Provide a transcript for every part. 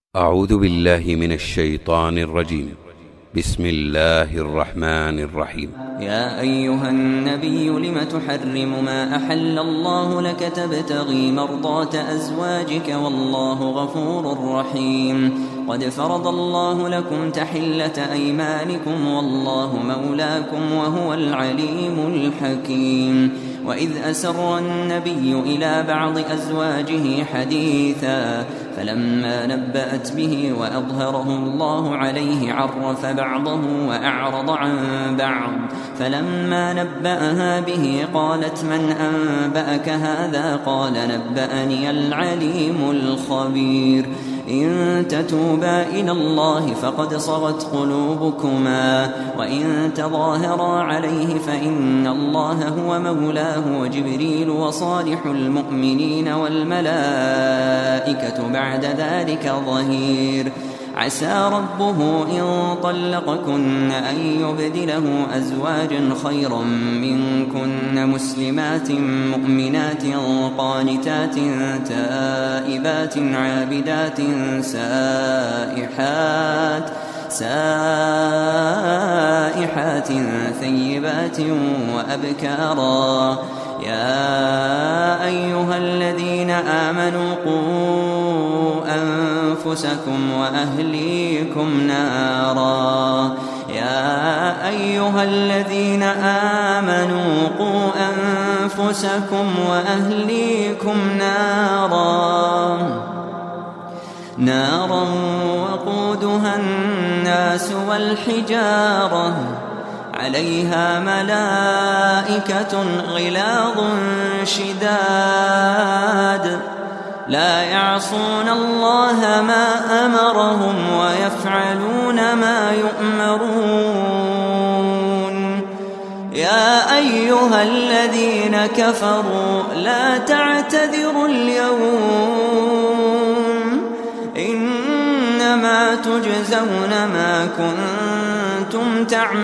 أعوذ بالله من الشيطان الرجيم. بسم الله الرحمن الرحيم. يا أيها النبي لم تحرم ما أحل الله لك تبتغي مرضات أزواجك والله غفور رحيم. قد فرض الله لكم تحلة أيمانكم والله مولاكم وهو العليم الحكيم. وإذ أسر النبي إلى بعض أزواجه حديثا فلما نبأت به وأظهره الله عليه عرف بعضه وأعرض عن بعض فلما نبأها به قالت من أنبأك هذا قال نبأني العليم الخبير. إن تتوبا إلى الله فقد صغت قلوبكما وإن تظاهرا عليه فإن الله هو مولاه وجبريل وصالح المؤمنين والملائكة بعد ذلك ظهير. عسى ربه إن طلقكن أن يبدله أزواجا خيرا منكن مسلمات مؤمنات قانتات تائبات عابدات سائحات ثيبات وأبكارا. يا أيها الذين آمنوا قوا أنفسكم وأهليكم نارا. يا أيها الذين آمنوا قوا أنفسكم وأهليكم نارا وقودها الناس والحجارة عليها ملائكة غلاظ شداد لا يعصون الله ما أمرهم ويفعلون ما يؤمرون. يا أيها الذين كفروا لا تعتذروا اليوم إنما تجزون ما كنتم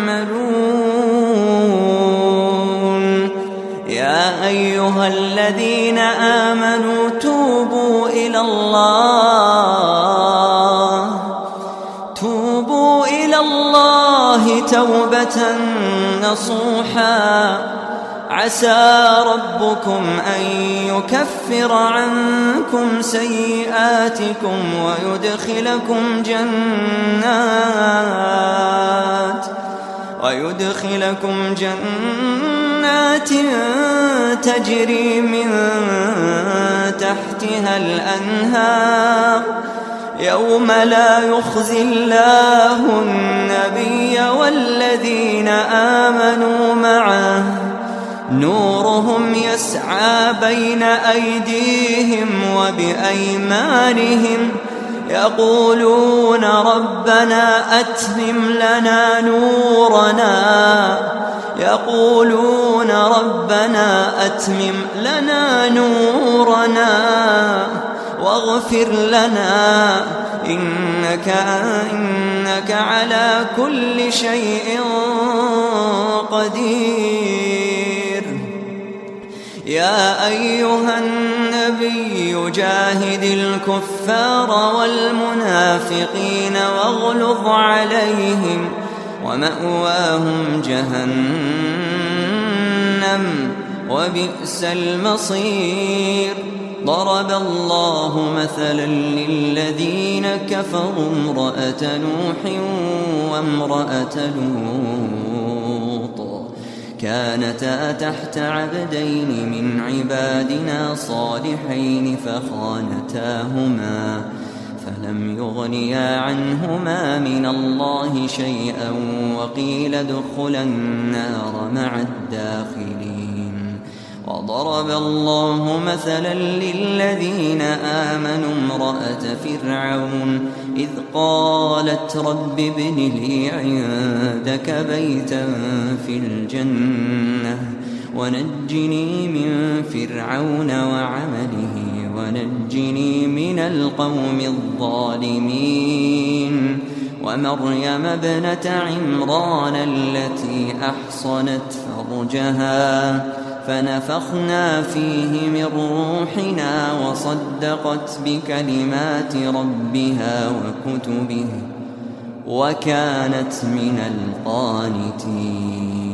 تعملون. يا أيها الذين آمنوا توبوا إلى الله توبة نصوحا. عسى ربكم أن يكفر عنكم سيئاتكم ويدخلكم جنات تجري من تحتها الأنهار يوم لا يخزي الله النبي والذين آمنوا معه نورهم يسعى بين أيديهم وبأيمانهم يقولون ربنا أتمم لنا نورنا واغفر لنا إنك على كل شيء قدير. يا أيها النبي جاهد الكفار والمنافقين واغلظ عليهم ومأواهم جهنم وبئس المصير. ضرب الله مثلا للذين كفروا امرأة نوح وامرأة لوط كانتا تحت عبدين من عبادنا صالحين فخانتاهما فلم يغنيا عنهما من الله شيئا وقيل ادخلا النار مع الداخلين. وضرب الله مثلا للذين آمنوا امرأة فرعون إذ قالت رب ابن لي عندك بيتا في الجنة ونجني من فرعون وعمله ونجني من القوم الظالمين. ومريم ابنة عمران التي أحصنت فرجها فنفخنا فيه من روحنا وصدقت بكلمات ربها وكتبه وكانت من القانتين.